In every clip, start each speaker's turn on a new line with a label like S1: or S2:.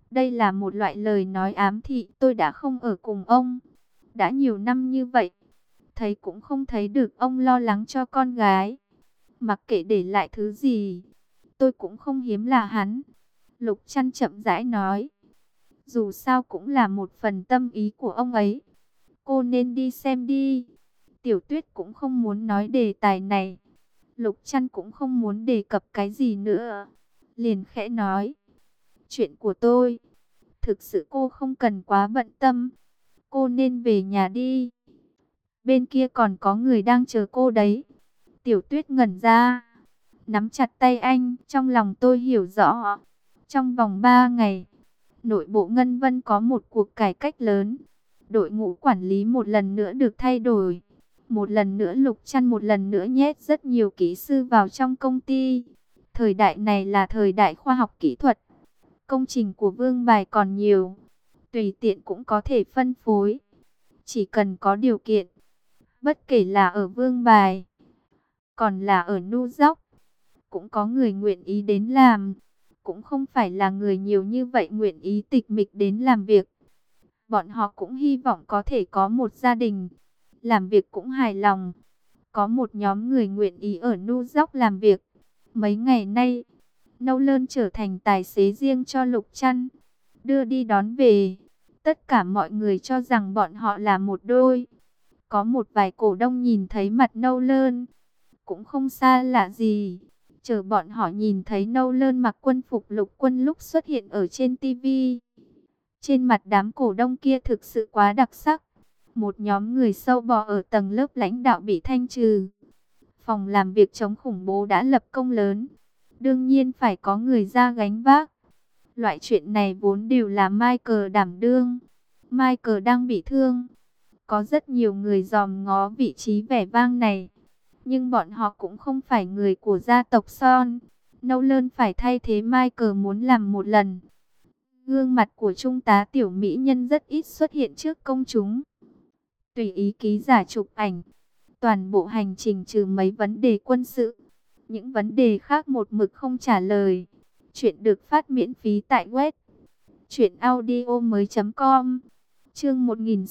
S1: Đây là một loại lời nói ám thị, tôi đã không ở cùng ông. Đã nhiều năm như vậy, thấy cũng không thấy được ông lo lắng cho con gái. Mặc kệ để lại thứ gì, tôi cũng không hiếm là hắn. Lục Trăn chậm rãi nói. Dù sao cũng là một phần tâm ý của ông ấy. Cô nên đi xem đi. Tiểu Tuyết cũng không muốn nói đề tài này. Lục Trăn cũng không muốn đề cập cái gì nữa. Liền khẽ nói. Chuyện của tôi. Thực sự cô không cần quá bận tâm. Cô nên về nhà đi. Bên kia còn có người đang chờ cô đấy. Tiểu Tuyết ngẩn ra. Nắm chặt tay anh. Trong lòng tôi hiểu rõ. Trong vòng 3 ngày. Nội bộ Ngân Vân có một cuộc cải cách lớn. Đội ngũ quản lý một lần nữa được thay đổi. Một lần nữa Lục Trăn một lần nữa nhét rất nhiều kỹ sư vào trong công ty. Thời đại này là thời đại khoa học kỹ thuật. Công trình của Vương Bài còn nhiều. Tùy tiện cũng có thể phân phối. Chỉ cần có điều kiện. Bất kể là ở Vương Bài, còn là ở Nu Dốc, cũng có người nguyện ý đến làm. Cũng không phải là người nhiều như vậy nguyện ý tịch mịch đến làm việc. Bọn họ cũng hy vọng có thể có một gia đình, làm việc cũng hài lòng. Có một nhóm người nguyện ý ở Nu Dốc làm việc. Mấy ngày nay, Nâu Lơn trở thành tài xế riêng cho Lục Trăn, đưa đi đón về. Tất cả mọi người cho rằng bọn họ là một đôi. Có một vài cổ đông nhìn thấy mặt Nâu Lơn, cũng không xa lạ gì. Chờ bọn họ nhìn thấy Nâu Lơn mặc quân phục lục quân lúc xuất hiện ở trên TV. Trên mặt đám cổ đông kia thực sự quá đặc sắc. Một nhóm người sâu bò ở tầng lớp lãnh đạo bị thanh trừ. Phòng làm việc chống khủng bố đã lập công lớn. Đương nhiên phải có người ra gánh vác. Loại chuyện này vốn đều là Michael đảm đương. Michael đang bị thương. Có rất nhiều người dòm ngó vị trí vẻ vang này. Nhưng bọn họ cũng không phải người của gia tộc Son. Nolan phải thay thế Michael muốn làm một lần. Gương mặt của trung tá tiểu mỹ nhân rất ít xuất hiện trước công chúng. Tùy ý ký giả chụp ảnh. Toàn bộ hành trình trừ mấy vấn đề quân sự. Những vấn đề khác một mực không trả lời. Chuyện được phát miễn phí tại web truyệnaudiomoi.com. Chương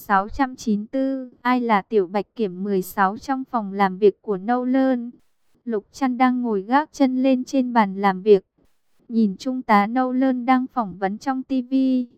S1: 1694, ai là Tiểu Bạch Kiểm 16 trong phòng làm việc của Nolan. Lục Trăn đang ngồi gác chân lên trên bàn làm việc, nhìn trung tá Nolan đang phỏng vấn trong TV,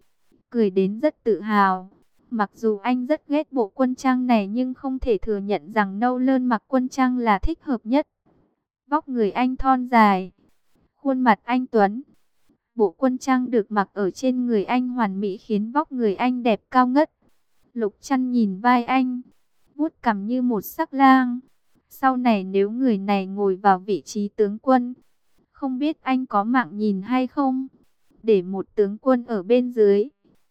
S1: cười đến rất tự hào. Mặc dù anh rất ghét bộ quân trang này nhưng không thể thừa nhận rằng Nolan mặc quân trang là thích hợp nhất. Vóc người anh thon dài, khuôn mặt anh tuấn. Bộ quân trang được mặc ở trên người anh hoàn mỹ khiến vóc người anh đẹp cao ngất. Lục Trăn nhìn vai anh, vuốt cằm như một sắc lang. Sau này nếu người này ngồi vào vị trí tướng quân, không biết anh có mạng nhìn hay không? Để một tướng quân ở bên dưới,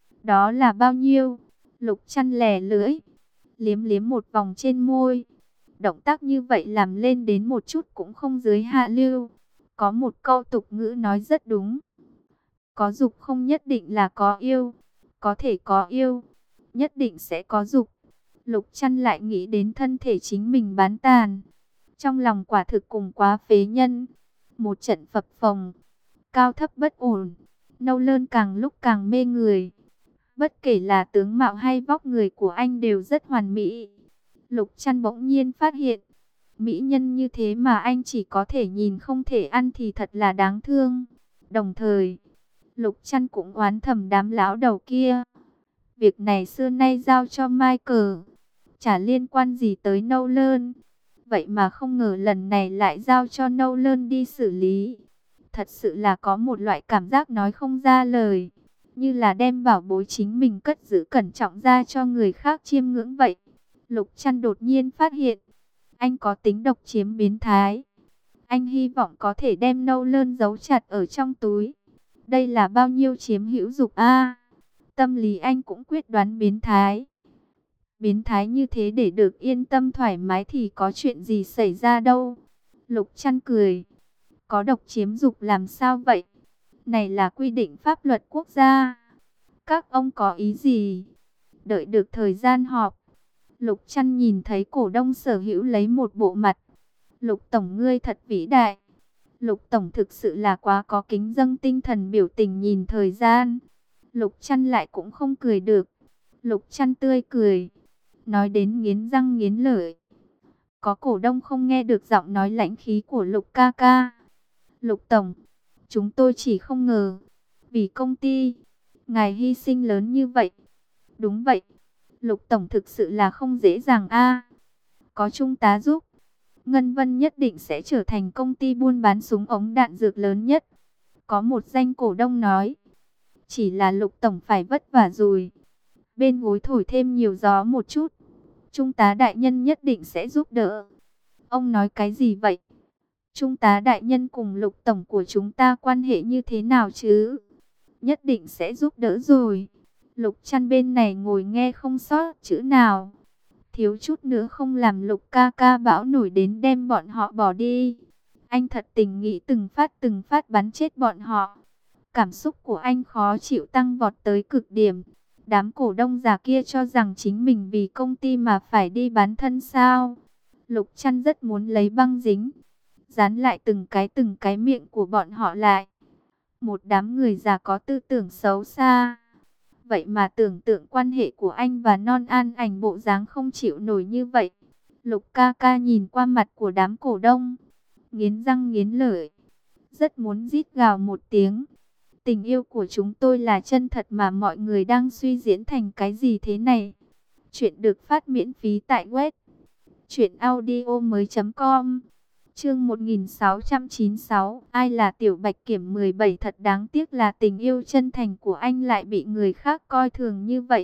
S1: đó là bao nhiêu? Lục Trăn lè lưỡi, liếm liếm một vòng trên môi. Động tác như vậy làm lên đến một chút cũng không dưới hạ lưu. Có một câu tục ngữ nói rất đúng. Có dục không nhất định là có yêu. Có thể có yêu, nhất định sẽ có dục. Lục Trăn lại nghĩ đến thân thể chính mình bán tàn. Trong lòng quả thực cùng quá phế nhân. Một trận phập phồng, cao thấp bất ổn. Nolan càng lúc càng mê người. Bất kể là tướng mạo hay vóc người của anh đều rất hoàn mỹ. Lục Trăn bỗng nhiên phát hiện, mỹ nhân như thế mà anh chỉ có thể nhìn không thể ăn thì thật là đáng thương. Đồng thời, Lục Trăn cũng oán thầm đám lão đầu kia. Việc này xưa nay giao cho Michael, chả liên quan gì tới Nolan. Vậy mà không ngờ lần này lại giao cho Nolan đi xử lý. Thật sự là có một loại cảm giác nói không ra lời, như là đem bảo bối chính mình cất giữ cẩn trọng ra cho người khác chiêm ngưỡng vậy. Lục Trăn đột nhiên phát hiện, anh có tính độc chiếm biến thái. Anh hy vọng có thể đem Nolan giấu chặt ở trong túi. Đây là bao nhiêu chiếm hữu dục a? Tâm lý anh cũng quyết đoán biến thái. Biến thái như thế để được yên tâm thoải mái thì có chuyện gì xảy ra đâu. Lục Trăn cười. Có độc chiếm dục làm sao vậy? Này là quy định pháp luật quốc gia. Các ông có ý gì? Đợi được thời gian họp. Lục Trăn nhìn thấy cổ đông Sở Hữu lấy một bộ mặt. Lục Tổng ngươi thật vĩ đại. Lục Tổng thực sự là quá có kính dâng tinh thần biểu tình nhìn thời gian. Lục Chăn lại cũng không cười được. Lục Chăn tươi cười, nói đến nghiến răng nghiến lợi. Có cổ đông không nghe được giọng nói lãnh khí của Lục ca ca. Lục tổng, chúng tôi chỉ không ngờ, vì công ty, ngài hy sinh lớn như vậy. Đúng vậy, Lục tổng thực sự là không dễ dàng a. Có Trung tá giúp, Ngân Vân nhất định sẽ trở thành công ty buôn bán súng ống đạn dược lớn nhất. Có một danh cổ đông nói, chỉ là Lục tổng phải vất vả rồi. Bên gối thổi thêm nhiều gió một chút, Trung tá đại nhân nhất định sẽ giúp đỡ. Ông nói cái gì vậy? Trung tá đại nhân cùng Lục tổng của chúng ta quan hệ như thế nào chứ? Nhất định sẽ giúp đỡ rồi. Lục Chăn bên này ngồi nghe không sót chữ nào. Thiếu chút nữa không làm Lục ca ca bão nổi đến đem bọn họ bỏ đi. Anh thật tình nghĩ từng phát bắn chết bọn họ. Cảm xúc của anh khó chịu tăng vọt tới cực điểm. Đám cổ đông già kia cho rằng chính mình vì công ty mà phải đi bán thân sao? Lục Chăn rất muốn lấy băng dính, dán lại từng cái miệng của bọn họ lại. Một đám người già có tư tưởng xấu xa. Vậy mà tưởng tượng quan hệ của anh và Non An Ảnh bộ dáng không chịu nổi như vậy. Lục ca ca nhìn qua mặt của đám cổ đông, nghiến răng nghiến lợi, rất muốn rít gào một tiếng. Tình yêu của chúng tôi là chân thật mà mọi người đang suy diễn thành cái gì thế này? Chuyện được phát miễn phí tại web truyệnaudiomoi.com. Chương 1696, ai là Tiểu Bạch Kiểm 17, thật đáng tiếc là tình yêu chân thành của anh lại bị người khác coi thường như vậy.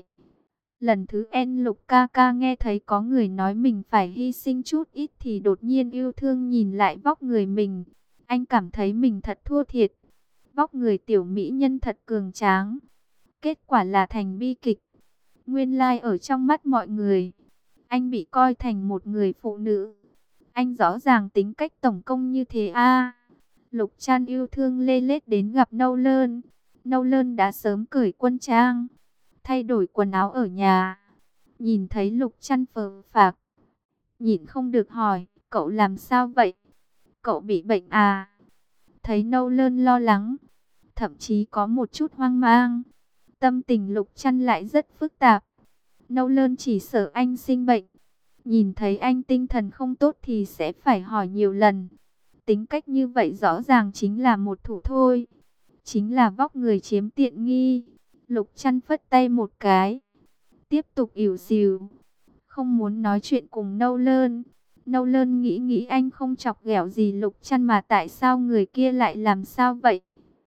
S1: Lần thứ N Lục ca ca nghe thấy có người nói mình phải hy sinh chút ít thì đột nhiên yêu thương nhìn lại vóc người mình. Anh cảm thấy mình thật thua thiệt. Vóc người tiểu mỹ nhân thật cường tráng. Kết quả là thành bi kịch. Nguyên lai ở trong mắt mọi người, anh bị coi thành một người phụ nữ. Anh rõ ràng tính cách tổng công như thế a. Lục Chăn yêu thương lê lết đến gặp Nâu Lơn. Nâu Lơn đã sớm cởi quân trang, thay đổi quần áo ở nhà. Nhìn thấy Lục Chăn phờ phạc, nhịn không được hỏi, cậu làm sao vậy? Cậu bị bệnh à? Thấy Nâu Lơn lo lắng, thậm chí có một chút hoang mang. Tâm tình Lục Chăn lại rất phức tạp. Nâu Lơn chỉ sợ anh sinh bệnh. Nhìn thấy anh tinh thần không tốt thì sẽ phải hỏi nhiều lần. Tính cách như vậy rõ ràng chính là một thủ thôi. Chính là vóc người chiếm tiện nghi. Lục Chăn phất tay một cái, tiếp tục ỉu xìu, không muốn nói chuyện cùng Nâu Lơn. Nâu Lơn nghĩ anh không chọc ghẹo gì Lục Chăn mà tại sao người kia lại làm sao vậy?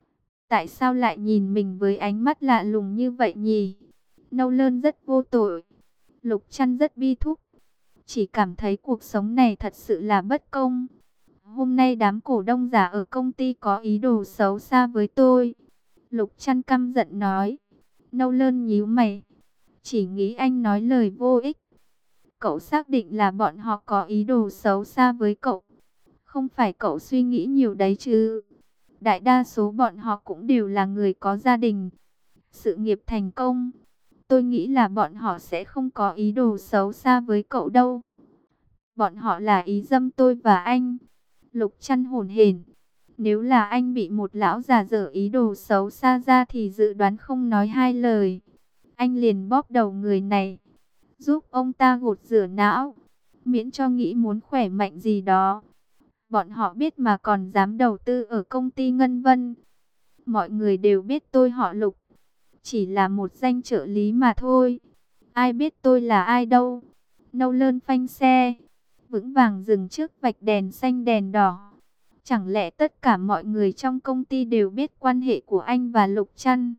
S1: Tại sao lại nhìn mình với ánh mắt lạ lùng như vậy nhỉ? Nâu Lơn rất vô tội. Lục Chăn rất bi thúc, chỉ cảm thấy cuộc sống này thật sự là bất công. Hôm nay đám cổ đông già ở công ty có ý đồ xấu xa với tôi. Lục Chăn căm giận nói. Nâu Lơn nhíu mày, chỉ nghĩ anh nói lời vô ích. Cậu xác định là bọn họ có ý đồ xấu xa với cậu? Không phải cậu suy nghĩ nhiều đấy chứ? Đại đa số bọn họ cũng đều là người có gia đình, sự nghiệp thành công. Tôi nghĩ là bọn họ sẽ không có ý đồ xấu xa với cậu đâu. Bọn họ là ý dâm tôi và anh. Lục Chăn hổn hển. Nếu là anh bị một lão già dở ý đồ xấu xa ra thì dự đoán không nói hai lời, anh liền bóp đầu người này, giúp ông ta gột rửa não, miễn cho nghĩ muốn khỏe mạnh gì đó. Bọn họ biết mà còn dám đầu tư ở công ty Ngân Vân. Mọi người đều biết tôi họ Lục, chỉ là một danh trợ lý mà thôi. Ai biết tôi là ai đâu. Nâu Lơn phanh xe, vững vàng dừng trước vạch đèn xanh đèn đỏ. Chẳng lẽ tất cả mọi người trong công ty đều biết quan hệ của anh và Lục Chăn?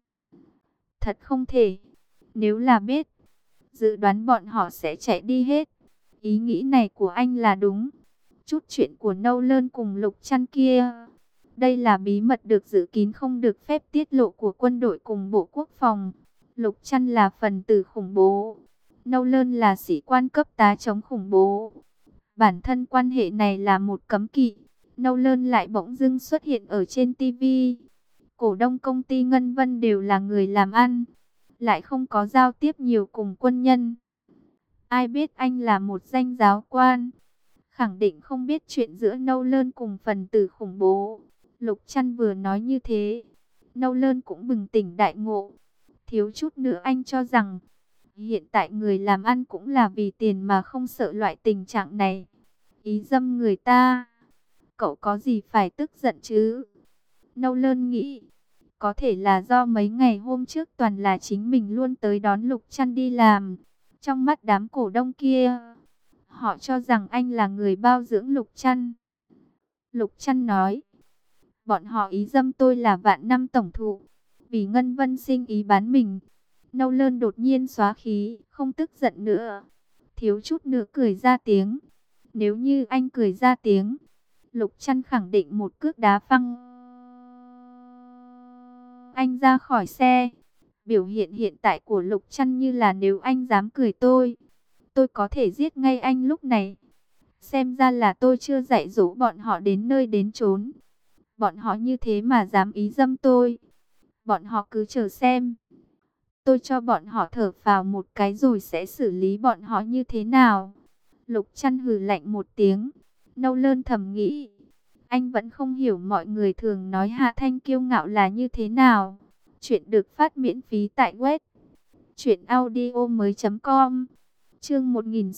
S1: Thật không thể. Nếu là biết, dự đoán bọn họ sẽ chạy đi hết. Ý nghĩ này của anh là đúng. Chút chuyện của Nâu Lơn cùng Lục Chăn kia, đây là bí mật được giữ kín không được phép tiết lộ của quân đội cùng Bộ Quốc phòng. Lục Chăn là phần tử khủng bố, Nâu Lơn là sĩ quan cấp tá chống khủng bố. Bản thân quan hệ này là một cấm kỵ. Nâu Lơn lại bỗng dưng xuất hiện ở trên TV. Cổ đông công ty Ngân Vân đều là người làm ăn, lại không có giao tiếp nhiều cùng quân nhân. Ai biết anh là một danh giáo quan, khẳng định không biết chuyện giữa Nâu Lơn cùng phần tử khủng bố. Lục Chăn vừa nói như thế, Nâu Lơn cũng bừng tỉnh đại ngộ. Thiếu chút nữa anh cho rằng hiện tại người làm ăn cũng là vì tiền mà không sợ loại tình trạng này. Ý dâm người ta, cậu có gì phải tức giận chứ? Nâu Lơn nghĩ, có thể là do mấy ngày hôm trước toàn là chính mình luôn tới đón Lục Trăn đi làm. Trong mắt đám cổ đông kia, họ cho rằng anh là người bao dưỡng Lục Trăn. Lục Trăn nói, bọn họ ý dâm tôi là vạn năm tổng thụ, vì Ngân Vân Sinh ý bán mình. Nâu Lơn đột nhiên xóa khí, không tức giận nữa, thiếu chút nữa cười ra tiếng. Nếu như anh cười ra tiếng, Lục Trăn khẳng định một cước đá phăng anh ra khỏi xe. Biểu hiện hiện tại của Lục Trăn như là nếu anh dám cười tôi có thể giết ngay anh lúc này. Xem ra là tôi chưa dạy dỗ bọn họ đến nơi đến chốn. Bọn họ như thế mà dám ý dâm tôi. Bọn họ cứ chờ xem. Tôi cho bọn họ thở phào một cái rồi sẽ xử lý bọn họ như thế nào. Lục Trăn hừ lạnh một tiếng. Nâu Lơn thầm nghĩ, anh vẫn không hiểu mọi người thường nói Hạ Thanh kiêu ngạo là như thế nào. Chuyện được phát miễn phí tại web truyệnaudiomoi.com. Chương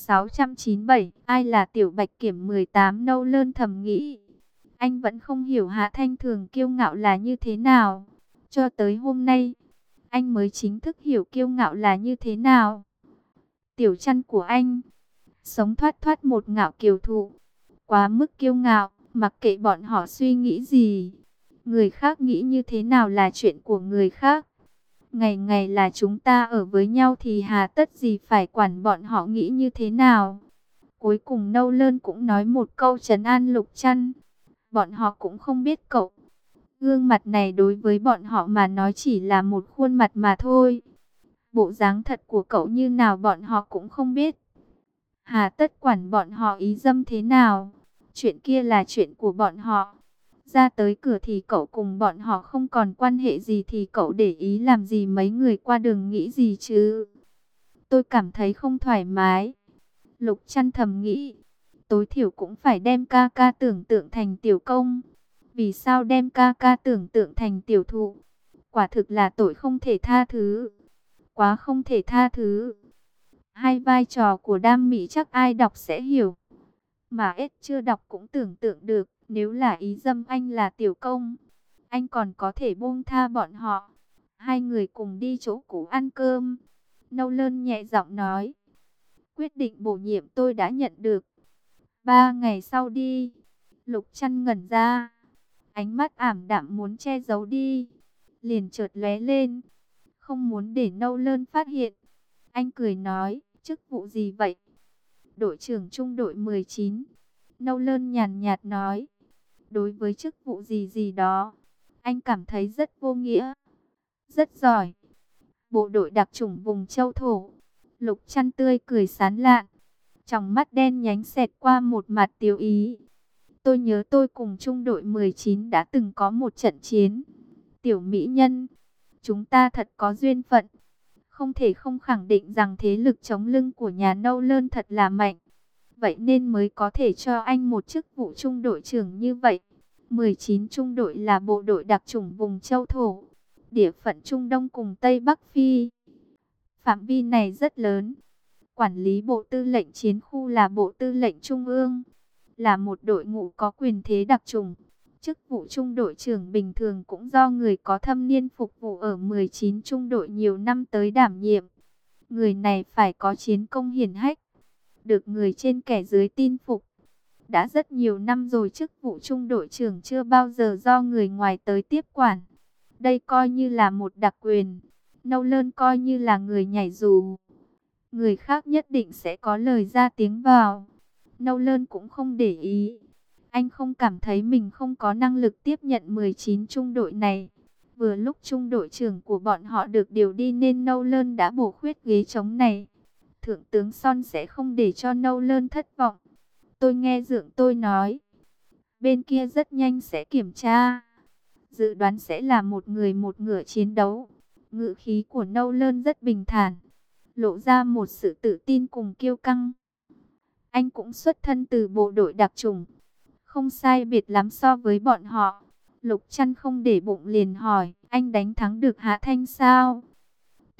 S1: 1697, ai là Tiểu Bạch Kiểm 18. Nâu Lơn thầm nghĩ, anh vẫn không hiểu Hạ Thanh thường kiêu ngạo là như thế nào. Cho tới hôm nay, anh mới chính thức hiểu kiêu ngạo là như thế nào. Tiểu Trăn của anh, sống thoát thoát một ngạo kiều thụ, quá mức kiêu ngạo, mặc kệ bọn họ suy nghĩ gì. Người khác nghĩ như thế nào là chuyện của người khác. Ngày ngày là chúng ta ở với nhau thì hà tất gì phải quản bọn họ nghĩ như thế nào. Cuối cùng Nâu Lơn cũng nói một câu trấn an Lục Trăn. Bọn họ cũng không biết cậu. Gương mặt này đối với bọn họ mà nói chỉ là một khuôn mặt mà thôi. Bộ dáng thật của cậu như nào bọn họ cũng không biết. Hà tất quản bọn họ ý dâm thế nào. Chuyện kia là chuyện của bọn họ. Ra tới cửa thì cậu cùng bọn họ không còn quan hệ gì thì cậu để ý làm gì mấy người qua đường nghĩ gì chứ. Tôi cảm thấy không thoải mái. Lục Trăn thầm nghĩ, tối thiểu cũng phải đem ca ca tưởng tượng thành tiểu công. Vì sao đem ca ca tưởng tượng thành tiểu thụ? Quả thực là tội không thể tha thứ. Quá không thể tha thứ. Hai vai trò của Đam Mỹ chắc ai đọc sẽ hiểu. Mà ít chưa đọc cũng tưởng tượng được, nếu là ý dâm anh là tiểu công, anh còn có thể buông tha bọn họ. Hai người cùng đi chỗ cũ ăn cơm. Nâu Lơn nhẹ giọng nói, quyết định bổ nhiệm tôi đã nhận được. 3 ngày sau đi. Lục Trăn ngẩn ra, ánh mắt ảm đạm muốn che giấu đi, liền chợt lóe lên, không muốn để Nâu Lơn phát hiện. Anh cười nói, chức vụ gì vậy? Đội trưởng trung đội 19. Nâu Lơn nhàn nhạt nói, đối với chức vụ gì gì đó, anh cảm thấy rất vô nghĩa. Rất giỏi. Bộ đội đặc chủng vùng châu thổ. Lục Trăn tươi cười sán lạn, trong mắt đen nhánh xẹt qua một mặt tiêu ý. Tôi nhớ tôi cùng trung đội 19 đã từng có một trận chiến. Tiểu mỹ nhân, chúng ta thật có duyên phận. Không thể không khẳng định rằng thế lực chống lưng của nhà Nâu Lơn thật là mạnh. Vậy nên mới có thể cho anh một chức vụ trung đội trưởng như vậy. 19 trung đội là bộ đội đặc chủng vùng châu thổ, địa phận Trung Đông cùng Tây Bắc Phi. Phạm vi này rất lớn. Quản lý bộ tư lệnh chiến khu là bộ tư lệnh trung ương, là một đội ngũ có quyền thế đặc chủng. Chức vụ trung đội trưởng bình thường cũng do người có thâm niên phục vụ ở 19 trung đội nhiều năm tới đảm nhiệm. Người này phải có chiến công hiển hách, được người trên kẻ dưới tin phục. Đã rất nhiều năm rồi chức vụ trung đội trưởng chưa bao giờ do người ngoài tới tiếp quản. Đây coi như là một đặc quyền. Nâu Lơn coi như là người nhảy dù. Người khác nhất định sẽ có lời ra tiếng vào. Nâu Lơn cũng không để ý. Anh không cảm thấy mình không có năng lực tiếp nhận 19 trung đội này. Vừa lúc trung đội trưởng của bọn họ được điều đi nên Nâu Lơn đã bổ khuyết ghế trống này. Thượng tướng Son sẽ không để cho Nâu Lơn thất vọng. Tôi nghe dượng tôi nói, bên kia rất nhanh sẽ kiểm tra. Dự đoán sẽ là một người một ngựa chiến đấu. Ngữ khí của Nâu Lơn rất bình thản, lộ ra một sự tự tin cùng kiêu căng. Anh cũng xuất thân từ bộ đội đặc chủng, không sai biệt lắm so với bọn họ. Lục Trăn không để bụng liền hỏi, anh đánh thắng được Hạ Thanh sao?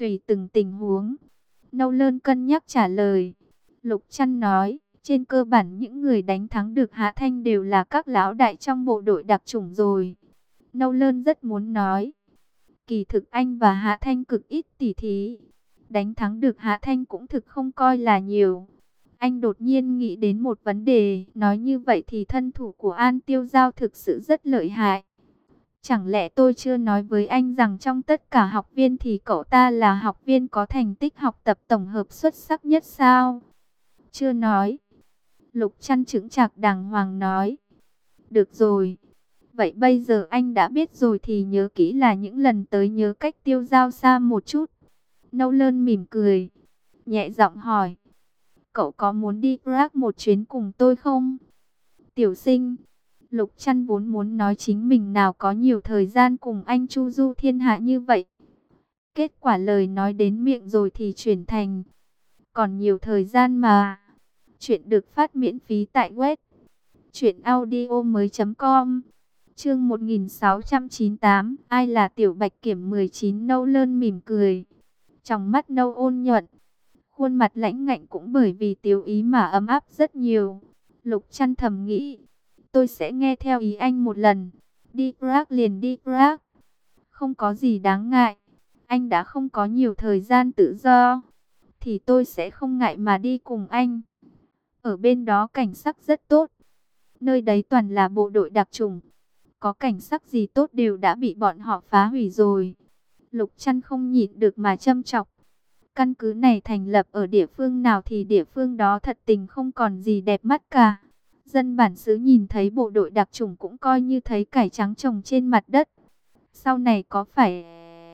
S1: Tùy từng tình huống. Nâu Lơn cân nhắc trả lời. Lục Trăn nói, trên cơ bản những người đánh thắng được Hạ Thanh đều là các lão đại trong bộ đội đặc chủng rồi. Nâu Lơn rất muốn nói, kỳ thực anh và Hạ Thanh cực ít tỉ thí. Đánh thắng được Hạ Thanh cũng thực không coi là nhiều. Anh đột nhiên nghĩ đến một vấn đề, nói như vậy thì thân thủ của An Tiêu Giao thực sự rất lợi hại. Chẳng lẽ tôi chưa nói với anh rằng trong tất cả học viên thì cậu ta là học viên có thành tích học tập tổng hợp xuất sắc nhất sao? Chưa nói. Lục Trăn chững chạc đàng hoàng nói. Được rồi. Vậy bây giờ anh đã biết rồi thì nhớ kỹ là những lần tới nhớ cách Tiêu Giao xa một chút. Nâu Lơn mỉm cười. Nhẹ giọng hỏi. Cậu có muốn đi Prague một chuyến cùng tôi không? Tiểu Sinh. Lục Trăn vốn muốn nói chính mình nào có nhiều thời gian cùng anh chu du thiên hạ như vậy. Kết quả lời nói đến miệng rồi thì chuyển thành. Còn nhiều thời gian mà. Chuyện được phát miễn phí tại web truyệnaudiomoi.com. Chương 1698, ai là Tiểu Bạch Kiểm 19. Nâu Lơn mỉm cười. Trong mắt nâu ôn nhuận, khuôn mặt lãnh ngạnh cũng bởi vì Tiếu Ý mà ấm áp rất nhiều. Lục Trăn thầm nghĩ, tôi sẽ nghe theo ý anh một lần. Đi Prague liền đi Prague. Không có gì đáng ngại. Anh đã không có nhiều thời gian tự do, thì tôi sẽ không ngại mà đi cùng anh. Ở bên đó cảnh sắc rất tốt. Nơi đấy toàn là bộ đội đặc chủng. Có cảnh sắc gì tốt đều đã bị bọn họ phá hủy rồi. Lục Trăn không nhịn được mà châm chọc. Căn cứ này thành lập ở địa phương nào thì địa phương đó thật tình không còn gì đẹp mắt cả. Dân bản xứ nhìn thấy bộ đội đặc chủng cũng coi như thấy cải trắng trồng trên mặt đất. Sau này có phải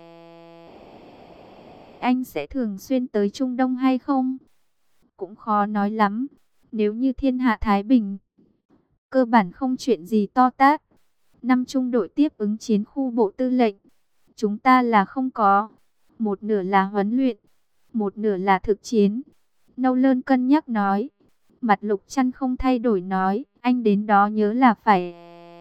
S1: anh sẽ thường xuyên tới Trung Đông hay không? Cũng khó nói lắm. Nếu như thiên hạ thái bình, cơ bản không chuyện gì to tát. 5 trung đội tiếp ứng chiến khu bộ tư lệnh. Chúng ta là không có. Một nửa là huấn luyện, một nửa là thực chiến. Nâu Lơn cân nhắc nói. Mặt Lục Trăn không thay đổi nói. Anh đến đó nhớ là phải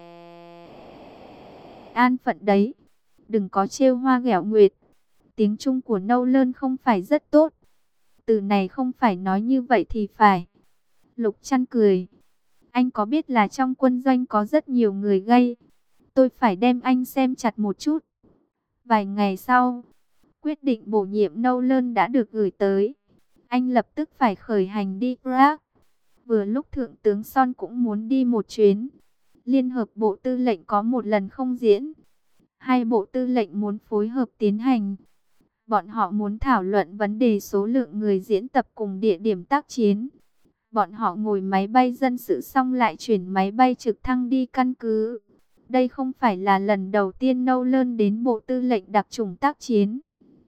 S1: an phận đấy. Đừng có trêu hoa ghẹo nguyệt. Tiếng Trung của Nâu Lơn không phải rất tốt. Từ này không phải nói như vậy thì phải. Lục Trăn cười. Anh có biết là trong quân doanh có rất nhiều người gay. Tôi phải đem anh xem chặt một chút. Vài ngày sau, quyết định bổ nhiệm Nâu Lơn đã được gửi tới. Anh lập tức phải khởi hành đi Prague. Vừa lúc Thượng tướng Son cũng muốn đi một chuyến. Liên hợp bộ tư lệnh có một lần không diễn. Hai bộ tư lệnh muốn phối hợp tiến hành. Bọn họ muốn thảo luận vấn đề số lượng người diễn tập cùng địa điểm tác chiến. Bọn họ ngồi máy bay dân sự xong lại chuyển máy bay trực thăng đi căn cứ. Đây không phải là lần đầu tiên Nâu Lơn đến bộ tư lệnh đặc chủng tác chiến.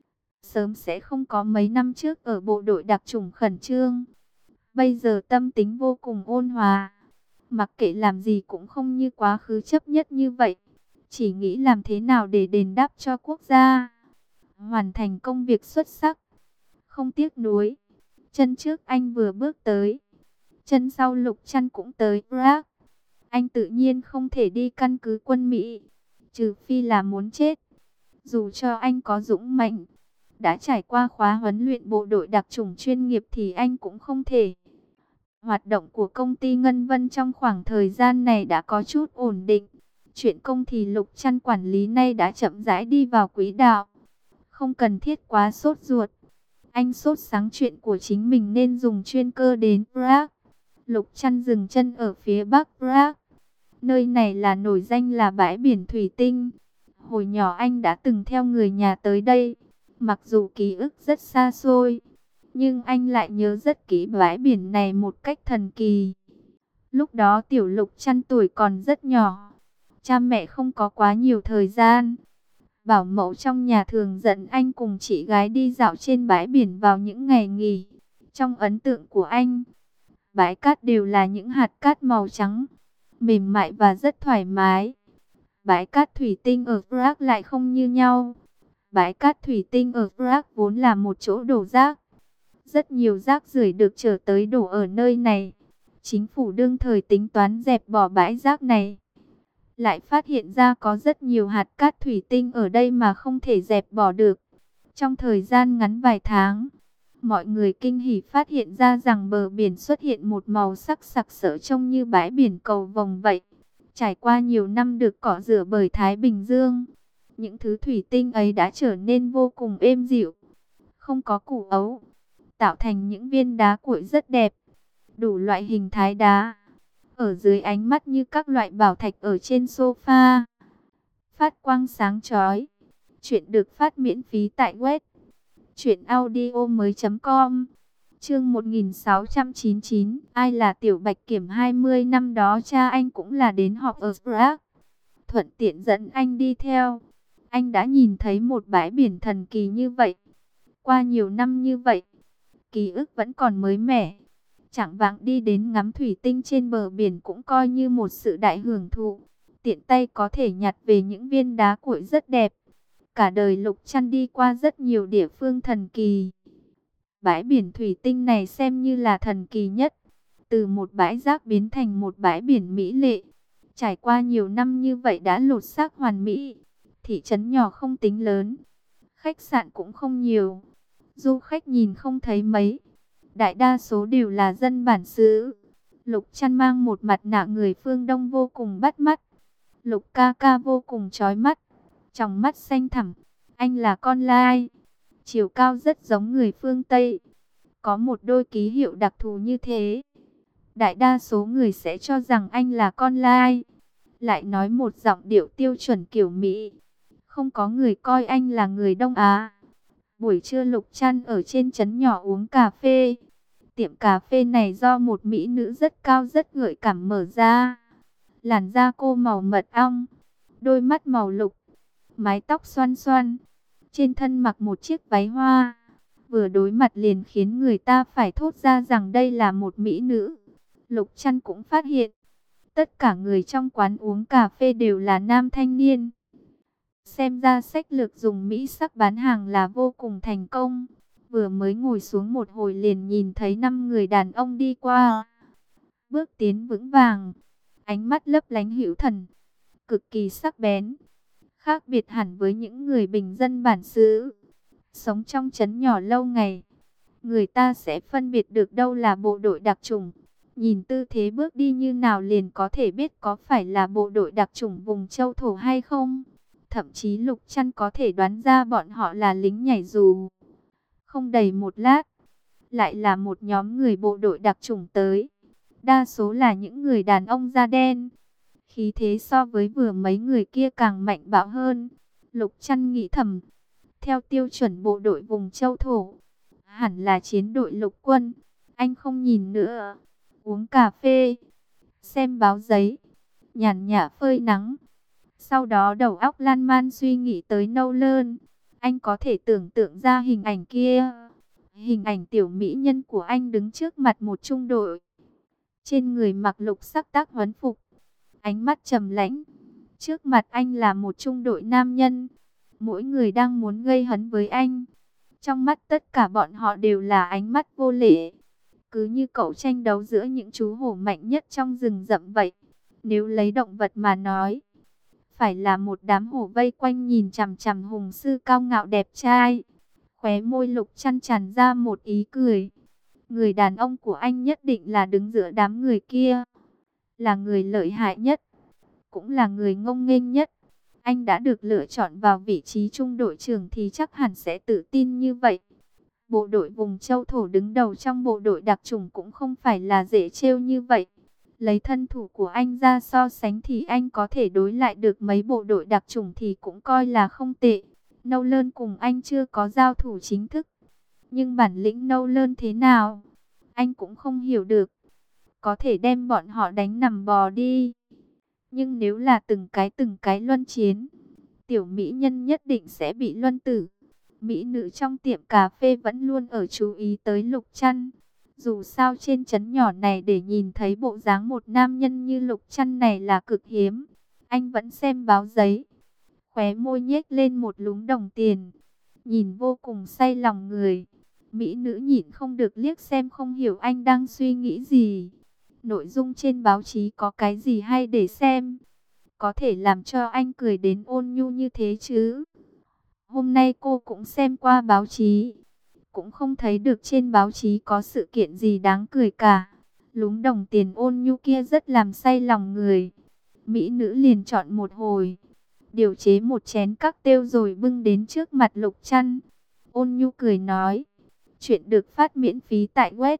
S1: Sớm sẽ không có mấy năm trước ở bộ đội đặc chủng khẩn trương. Bây giờ tâm tính vô cùng ôn hòa. Mặc kệ làm gì cũng không như quá khứ chấp nhất như vậy. Chỉ nghĩ làm thế nào để đền đáp cho quốc gia. Hoàn thành công việc xuất sắc. Không tiếc nuối. Chân trước anh vừa bước tới. Chân sau Lục Trăn cũng tới Prague. Anh tự nhiên không thể đi căn cứ quân Mỹ. Trừ phi là muốn chết. Dù cho anh có dũng mạnh, đã trải qua khóa huấn luyện bộ đội đặc chủng chuyên nghiệp thì anh cũng không thể. Hoạt động của công ty Ngân Vân trong khoảng thời gian này đã có chút ổn định. Chuyện công thì Lục Trăn quản lý nay đã chậm rãi đi vào quỹ đạo. Không cần thiết quá sốt ruột. Anh sốt sáng chuyện của chính mình nên dùng chuyên cơ đến Prague. Lục Trăn dừng chân ở phía bắc Prague. Nơi này là nổi danh là bãi biển thủy tinh. Hồi nhỏ anh đã từng theo người nhà tới đây. Mặc dù ký ức rất xa xôi, nhưng anh lại nhớ rất kỹ bãi biển này một cách thần kỳ. Lúc đó tiểu Lục Trăn tuổi còn rất nhỏ. Cha mẹ không có quá nhiều thời gian. Bảo mẫu trong nhà thường dẫn anh cùng chị gái đi dạo trên bãi biển vào những ngày nghỉ. Trong ấn tượng của anh, bãi cát đều là những hạt cát màu trắng, mềm mại và rất thoải mái. Bãi cát thủy tinh ở Prague lại không như nhau. Bãi cát thủy tinh ở Prague vốn là một chỗ đổ rác. Rất nhiều rác rưởi được chở tới đổ ở nơi này. Chính phủ đương thời tính toán dẹp bỏ bãi rác này. Lại phát hiện ra có rất nhiều hạt cát thủy tinh ở đây mà không thể dẹp bỏ được. Trong thời gian ngắn vài tháng, mọi người kinh hỉ phát hiện ra rằng bờ biển xuất hiện một màu sắc sặc sỡ trông như bãi biển cầu vồng vậy. Trải qua nhiều năm được cọ rửa bởi Thái Bình Dương, những thứ thủy tinh ấy đã trở nên vô cùng êm dịu, không có củ ấu, tạo thành những viên đá cuội rất đẹp, đủ loại hình thái đá, ở dưới ánh mắt như các loại bảo thạch ở trên sofa, phát quang sáng chói. Chuyện được phát miễn phí tại web truyệnaudiomoi.com. Chương 1699, ai là Tiểu Bạch Kiểm? 20 năm đó cha anh cũng là đến họp ở Prague, thuận tiện dẫn anh đi theo. Anh đã nhìn thấy một bãi biển thần kỳ như vậy. Qua nhiều năm như vậy, ký ức vẫn còn mới mẻ. Chạng vạng đi đến ngắm thủy tinh trên bờ biển cũng coi như một sự đại hưởng thụ. Tiện tay có thể nhặt về những viên đá cuội rất đẹp. Cả đời Lục Trăn đi qua rất nhiều địa phương thần kỳ. Bãi biển thủy tinh này xem như là thần kỳ nhất. Từ một bãi rác biến thành một bãi biển mỹ lệ. Trải qua nhiều năm như vậy đã lột xác hoàn mỹ. Thị trấn nhỏ không tính lớn, khách sạn cũng không nhiều, du khách nhìn không thấy mấy. Đại đa số đều là dân bản xứ. Lục Trăn mang một mặt nạ người phương Đông vô cùng bắt mắt. Lục ca ca vô cùng chói mắt, tròng mắt xanh thẳm. Anh là con lai, chiều cao rất giống người phương Tây, có một đôi ký hiệu đặc thù như thế. Đại đa số người sẽ cho rằng anh là con lai, lại nói một giọng điệu tiêu chuẩn kiểu Mỹ. Không có người coi anh là người Đông Á. Buổi trưa Lục Trăn ở trên trấn nhỏ uống cà phê. Tiệm cà phê này do một mỹ nữ rất cao rất gợi cảm mở ra. Làn da cô màu mật ong, đôi mắt màu lục, mái tóc xoăn xoăn, trên thân mặc một chiếc váy hoa. Vừa đối mặt liền khiến người ta phải thốt ra rằng đây là một mỹ nữ. Lục Trăn cũng phát hiện, tất cả người trong quán uống cà phê đều là nam thanh niên. Xem ra sách lược dùng mỹ sắc bán hàng là vô cùng thành công. Vừa mới ngồi xuống một hồi liền nhìn thấy 5 người đàn ông đi qua. Bước tiến vững vàng, ánh mắt lấp lánh hữu thần, cực kỳ sắc bén. Khác biệt hẳn với những người bình dân bản xứ, sống trong trấn nhỏ lâu ngày. Người ta sẽ phân biệt được đâu là bộ đội đặc chủng. Nhìn tư thế bước đi như nào liền có thể biết có phải là bộ đội đặc chủng vùng châu thổ hay không. Thậm chí Lục Trăn có thể đoán ra bọn họ là lính nhảy dù. Không đầy một lát, lại là một nhóm người bộ đội đặc chủng tới. Đa số là những người đàn ông da đen. Khí thế so với vừa mấy người kia càng mạnh bạo hơn. Lục Trăn nghĩ thầm, theo tiêu chuẩn bộ đội vùng châu thổ, hẳn là chiến đội lục quân. Anh không nhìn nữa, uống cà phê, xem báo giấy, nhàn nhã phơi nắng. Sau đó đầu óc lan man suy nghĩ tới Nolan. Anh có thể tưởng tượng ra hình ảnh kia. Hình ảnh tiểu mỹ nhân của anh đứng trước mặt một trung đội. Trên người mặc lục sắc tác huấn phục, ánh mắt trầm lãnh. Trước mặt anh là một trung đội nam nhân. Mỗi người đang muốn gây hấn với anh. Trong mắt tất cả bọn họ đều là ánh mắt vô lễ. Cứ như cậu tranh đấu giữa những chú hổ mạnh nhất trong rừng rậm vậy. Nếu lấy động vật mà nói, phải là một đám hổ vây quanh nhìn chằm chằm hùng sư cao ngạo đẹp trai. Khóe môi Lục Trăn tràn ra một ý cười. Người đàn ông của anh nhất định là đứng giữa đám người kia, là người lợi hại nhất, cũng là người ngông nghênh nhất. Anh đã được lựa chọn vào vị trí trung đội trưởng thì chắc hẳn sẽ tự tin như vậy. Bộ đội vùng châu thổ đứng đầu trong bộ đội đặc chủng cũng không phải là dễ trêu như vậy. Lấy thân thủ của anh ra so sánh thì anh có thể đối lại được mấy bộ đội đặc chủng thì cũng coi là không tệ. Nolan cùng anh chưa có giao thủ chính thức, nhưng bản lĩnh Nolan thế nào, anh cũng không hiểu được. Có thể đem bọn họ đánh nằm bò đi. Nhưng nếu là từng cái luân chiến, tiểu mỹ nhân nhất định sẽ bị luân tử. Mỹ nữ trong tiệm cà phê vẫn luôn ở chú ý tới Lục Trăn. Dù sao trên trấn nhỏ này để nhìn thấy bộ dáng một nam nhân như Lục Trăn này là cực hiếm. Anh vẫn xem báo giấy, khóe môi nhếch lên một lúm đồng tiền, nhìn vô cùng say lòng người. Mỹ nữ nhịn không được liếc xem không hiểu anh đang suy nghĩ gì. Nội dung trên báo chí có cái gì hay để xem, có thể làm cho anh cười đến ôn nhu như thế chứ? Hôm nay cô cũng xem qua báo chí, cũng không thấy được trên báo chí có sự kiện gì đáng cười cả. Lúm đồng tiền Ôn Nhu kia rất làm say lòng người. Mỹ nữ liền chọn một hồi, điều chế một chén cocktail rồi bưng đến trước mặt Lục Trăn. Ôn Nhu cười nói, chuyện được phát miễn phí tại web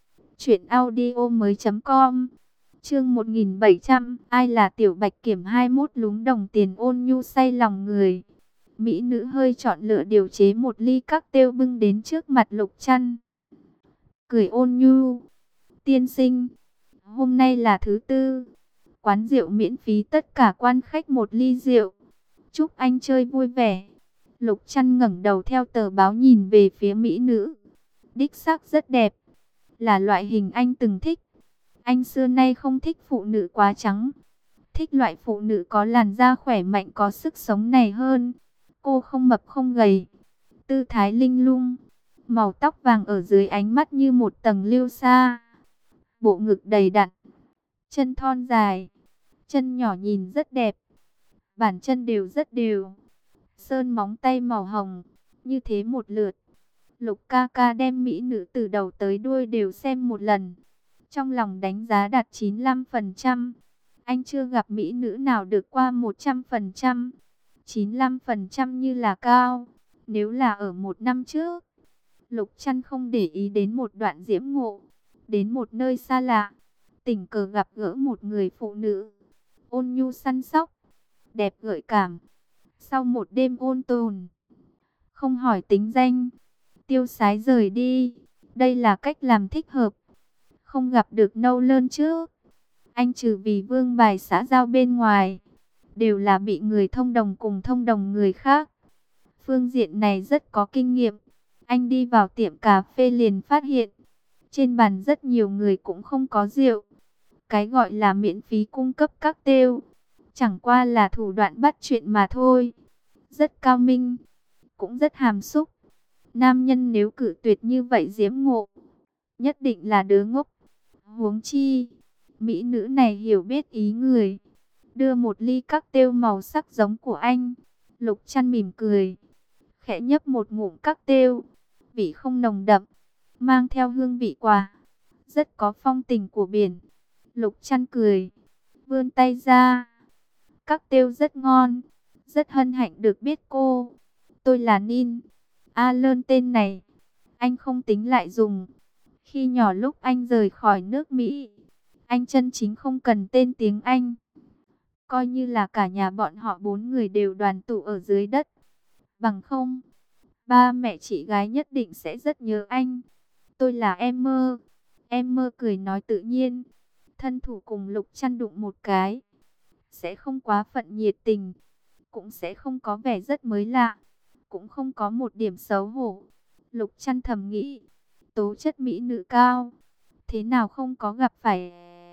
S1: truyệnaudiomoi.com. Chương 1700, ai là Tiểu Bạch Kiểm 21. Lúm đồng tiền Ôn Nhu say lòng người. Mỹ nữ hơi chọn lựa điều chế một ly cocktail bưng đến trước mặt Lục Trăn. Cười Ôn Nhu, tiên sinh, hôm nay là thứ tư, quán rượu miễn phí tất cả quan khách một ly rượu. Chúc anh chơi vui vẻ. Lục Trăn ngẩng đầu theo tờ báo nhìn về phía mỹ nữ. Đích xác rất đẹp, là loại hình anh từng thích. Anh xưa nay không thích phụ nữ quá trắng, thích loại phụ nữ có làn da khỏe mạnh có sức sống này hơn. Cô không mập không gầy, tư thái linh lung, màu tóc vàng ở dưới ánh mắt như một tầng lưu sa. Bộ ngực đầy đặn, chân thon dài, chân nhỏ nhìn rất đẹp, bàn chân đều rất đều, sơn móng tay màu hồng, như thế một lượt. Lục ca ca đem mỹ nữ từ đầu tới đuôi đều xem một lần, trong lòng đánh giá đạt 95%. Anh chưa gặp mỹ nữ nào được qua 100%. 95% như là cao. Nếu là ở một năm trước, Lục Trăn không để ý đến một đoạn diễm ngộ, đến một nơi xa lạ, tình cờ gặp gỡ một người phụ nữ ôn nhu săn sóc, đẹp gợi cảm. Sau một đêm ôn tồn, không hỏi tính danh, tiêu sái rời đi. Đây là cách làm thích hợp. Không gặp được nâu lơn trước, anh trừ vì vương bài xã giao bên ngoài, đều là bị người thông đồng cùng thông đồng người khác. Phương diện này rất có kinh nghiệm. Anh đi vào tiệm cà phê liền phát hiện, trên bàn rất nhiều người cũng không có rượu. Cái gọi là miễn phí cung cấp cocktail, chẳng qua là thủ đoạn bắt chuyện mà thôi. Rất cao minh, cũng rất hàm xúc. Nam nhân nếu cự tuyệt như vậy diễm ngộ, nhất định là đứa ngốc. Huống chi, mỹ nữ này hiểu biết ý người, đưa một ly cocktail màu sắc giống của anh. Lục Trăn mỉm cười, khẽ nhấp một ngụm cocktail, vị không nồng đậm, mang theo hương vị quả, rất có phong tình của biển. Lục Trăn cười, vươn tay ra. Cocktail rất ngon, rất hân hạnh được biết cô. Tôi là Nin. Alan tên này, anh không tính lại dùng. Khi nhỏ lúc anh rời khỏi nước Mỹ, anh chân chính không cần tên tiếng Anh. Coi như là cả nhà bọn họ 4 người đều đoàn tụ ở dưới đất. Bằng không, ba mẹ chị gái nhất định sẽ rất nhớ anh. Tôi là Emmer. Emmer cười nói tự nhiên, thân thủ cùng Lục Trăn đụng một cái. Sẽ không quá phận nhiệt tình, cũng sẽ không có vẻ rất mới lạ, cũng không có một điểm xấu hổ. Lục Trăn thầm nghĩ, tố chất mỹ nữ cao, thế nào không có gặp phải.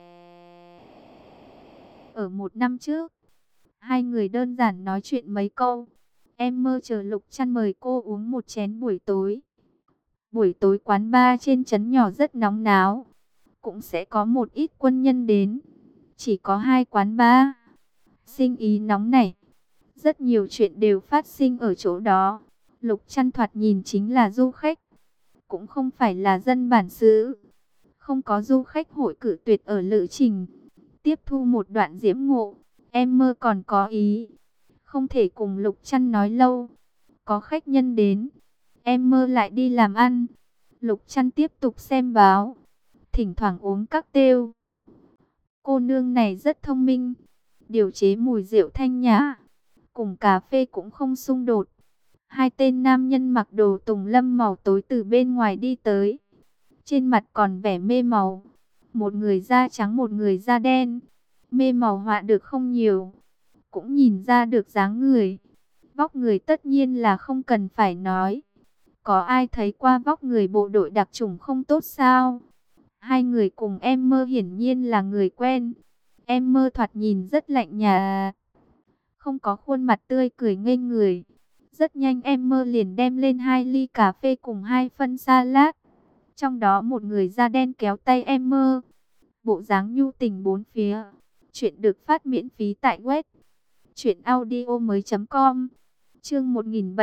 S1: Ở một năm trước, hai người đơn giản nói chuyện mấy câu. Em mơ chờ Lục Trăn mời cô uống một chén buổi tối. Buổi tối quán bar trên trấn nhỏ rất nóng náo, cũng sẽ có một ít quân nhân đến. Chỉ có 2 quán bar, sinh ý nóng nảy, rất nhiều chuyện đều phát sinh ở chỗ đó. Lục Trăn thoạt nhìn chính là du khách, cũng không phải là dân bản xứ. Không có du khách hội cử tuyệt ở lữ trình tiếp thu một đoạn diễm ngộ. Em mơ còn có ý, không thể cùng Lục Trăn nói lâu. Có khách nhân đến, em mơ lại đi làm ăn. Lục Trăn tiếp tục xem báo, thỉnh thoảng uống cocktail. Cô nương này rất thông minh, điều chế mùi rượu thanh nhã, cùng cà phê cũng không xung đột. 2 tên nam nhân mặc đồ tùng lâm màu tối từ bên ngoài đi tới, trên mặt còn vẻ mê màu. Một người da trắng một người da đen, mê màu họa được không nhiều, cũng nhìn ra được dáng người. Vóc người tất nhiên là không cần phải nói. Có ai thấy qua vóc người bộ đội đặc chủng không tốt sao? 2 người cùng em mơ hiển nhiên là người quen. Em mơ thoạt nhìn rất lạnh nhạt, không có khuôn mặt tươi cười ngây người. Rất nhanh em mơ liền đem lên 2 ly cà phê cùng 2 phân salad. Trong đó một người da đen kéo tay em mơ, bộ dáng nhu tình bốn phía. Chuyện được phát miễn phí tại web truyệnaudiomoi.com. Chương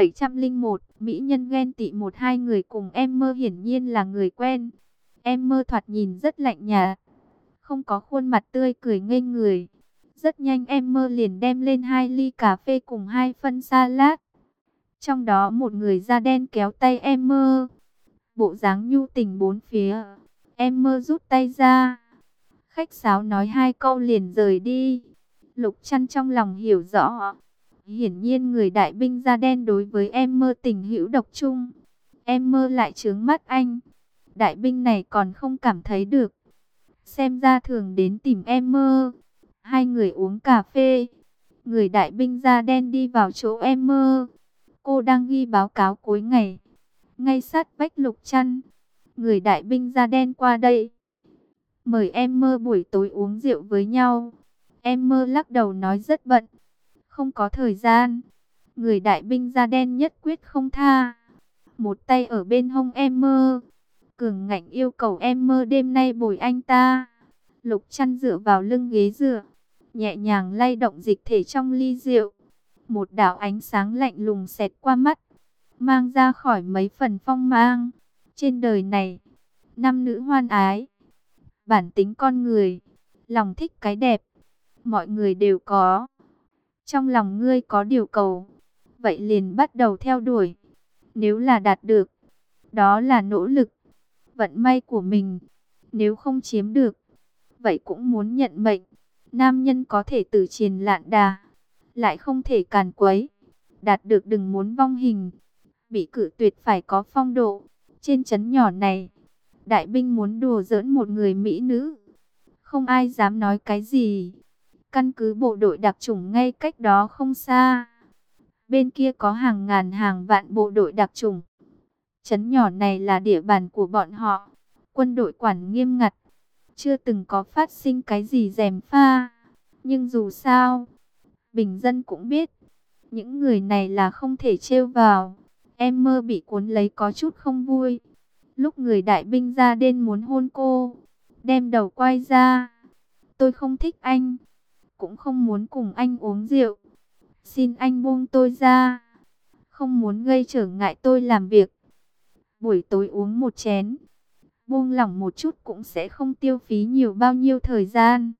S1: 1701, Mỹ nhân ghen tị. Một hai người cùng em mơ hiển nhiên là người quen. Em mơ thoạt nhìn rất lạnh nhạt, không có khuôn mặt tươi cười ngây người. Rất nhanh em mơ liền đem lên 2 ly cà phê cùng 2 phân salad. Trong đó một người da đen kéo tay em mơ, bộ dáng nhu tình bốn phía. Em mơ rút tay ra, khách sáo nói 2 câu liền rời đi. Lục Trăn trong lòng hiểu rõ, hiển nhiên người đại binh da đen đối với em mơ tình hữu độc chung. Em mơ lại trướng mắt anh, đại binh này còn không cảm thấy được, xem ra thường đến tìm em mơ. Hai người uống cà phê, người đại binh da đen đi vào chỗ em mơ. Cô đang ghi báo cáo cuối ngày, ngay sát vách Lục Trăn. Người đại binh da đen qua đây, mời em mơ buổi tối uống rượu với nhau. Em mơ lắc đầu nói rất bận, không có thời gian. Người đại binh da đen nhất quyết không tha, một tay ở bên hông em mơ, cường ngạnh yêu cầu em mơ đêm nay bồi anh ta. Lục Trăn dựa vào lưng ghế dựa, nhẹ nhàng lay động dịch thể trong ly rượu. Một đạo ánh sáng lạnh lùng xẹt qua mắt, mang ra khỏi mấy phần phong mang. Trên đời này, nam nữ hoan ái, bản tính con người, lòng thích cái đẹp, mọi người đều có. Trong lòng ngươi có điều cầu, vậy liền bắt đầu theo đuổi. Nếu là đạt được, đó là nỗ lực, vận may của mình. Nếu không chiếm được, vậy cũng muốn nhận mệnh. Nam nhân có thể tử chiến lạn đà, lại không thể càn quấy. Đạt được đừng muốn vong hình, bị cự tuyệt phải có phong độ. Trên trấn nhỏ này, đại binh muốn đùa giỡn một người mỹ nữ, không ai dám nói cái gì. Căn cứ bộ đội đặc chủng ngay cách đó không xa, bên kia có hàng ngàn hàng vạn bộ đội đặc chủng. Trấn nhỏ này là địa bàn của bọn họ, quân đội quản nghiêm ngặt, chưa từng có phát sinh cái gì gièm pha. Nhưng dù sao, bình dân cũng biết, những người này là không thể trêu vào. Em mơ bị cuốn lấy có chút không vui. Lúc người đại binh da đen muốn hôn cô, đem đầu quay ra. Tôi không thích anh, cũng không muốn cùng anh uống rượu. Xin anh buông tôi ra, không muốn gây trở ngại tôi làm việc. Buổi tối uống một chén, buông lỏng một chút cũng sẽ không tiêu phí nhiều bao nhiêu thời gian.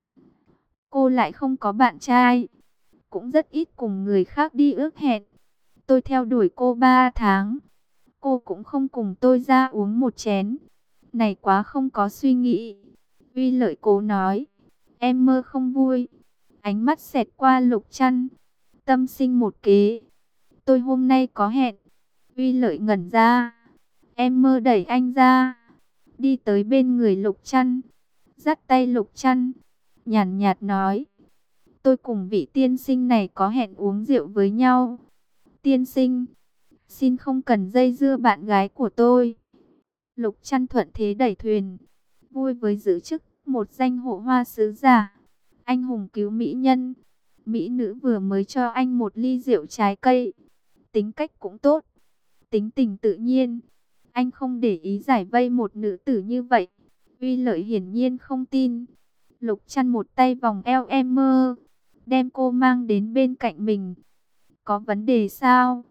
S1: Cô lại không có bạn trai, cũng rất ít cùng người khác đi ước hẹn. Tôi theo đuổi cô 3 tháng, cô cũng không cùng tôi ra uống một chén. Này quá không có suy nghĩ. Uy Lợi cố nói. Em mơ không vui, ánh mắt xẹt qua Lục Trăn, tâm sinh một kế. Tôi hôm nay có hẹn. Uy Lợi ngẩn ra. Em mơ đẩy anh ra, đi tới bên người Lục Trăn, dắt tay Lục Trăn, nhàn nhạt nói. Tôi cùng vị tiên sinh này có hẹn uống rượu với nhau. Tiên sinh, xin không cần dây dưa bạn gái của tôi. Lục Trăn thuận thế đẩy thuyền, vui với giữ chức một danh hộ hoa sứ giả, anh hùng cứu mỹ nhân. Mỹ nữ vừa mới cho anh một ly rượu trái cây, tính cách cũng tốt, tính tình tự nhiên. Anh không để ý giải vây một nữ tử như vậy. Uy Lợi hiển nhiên không tin. Lục Trăn một tay vòng eo em mơ, đem cô mang đến bên cạnh mình. Có vấn đề sao?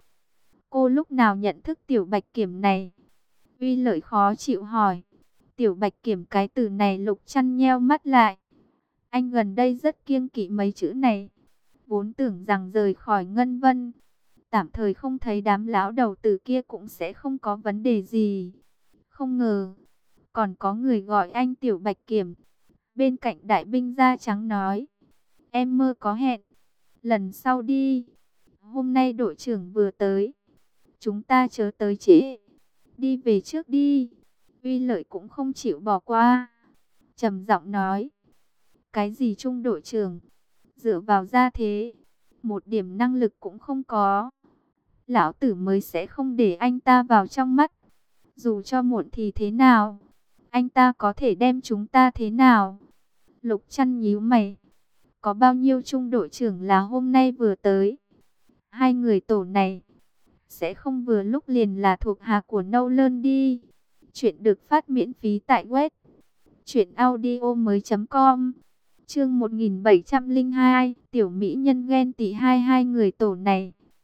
S1: Cô lúc nào nhận thức Tiểu Bạch Kiểm này? Uy Lợi khó chịu hỏi. Tiểu Bạch Kiểm, cái từ này. Lục Trăn nheo mắt lại. Anh gần đây rất kiêng kỵ mấy chữ này. Vốn tưởng rằng rời khỏi Ngân Vân, tạm thời không thấy đám lão đầu tử kia cũng sẽ không có vấn đề gì. Không ngờ, còn có người gọi anh Tiểu Bạch Kiểm. Bên cạnh đại binh da trắng nói. Em mơ có hẹn, lần sau đi. Hôm nay đội trưởng vừa tới, chúng ta chớ tới trễ. Đi về trước đi. Uy Lợi cũng không chịu bỏ qua, trầm giọng nói. Cái gì trung đội trưởng, dựa vào gia thế, một điểm năng lực cũng không có. Lão tử mới sẽ không để anh ta vào trong mắt. Dù cho muộn thì thế nào, anh ta có thể đem chúng ta thế nào? Lục Trăn nhíu mày. Có bao nhiêu trung đội trưởng là hôm nay vừa tới? Hai người tổ này sẽ không vừa lúc liền là thuộc hạ của Nolan đi. Chuyện được phát miễn phí tại web truyệnaudiomoi.com. Chương 1702, tiểu mỹ nhân ghen tị. Hai người tổ này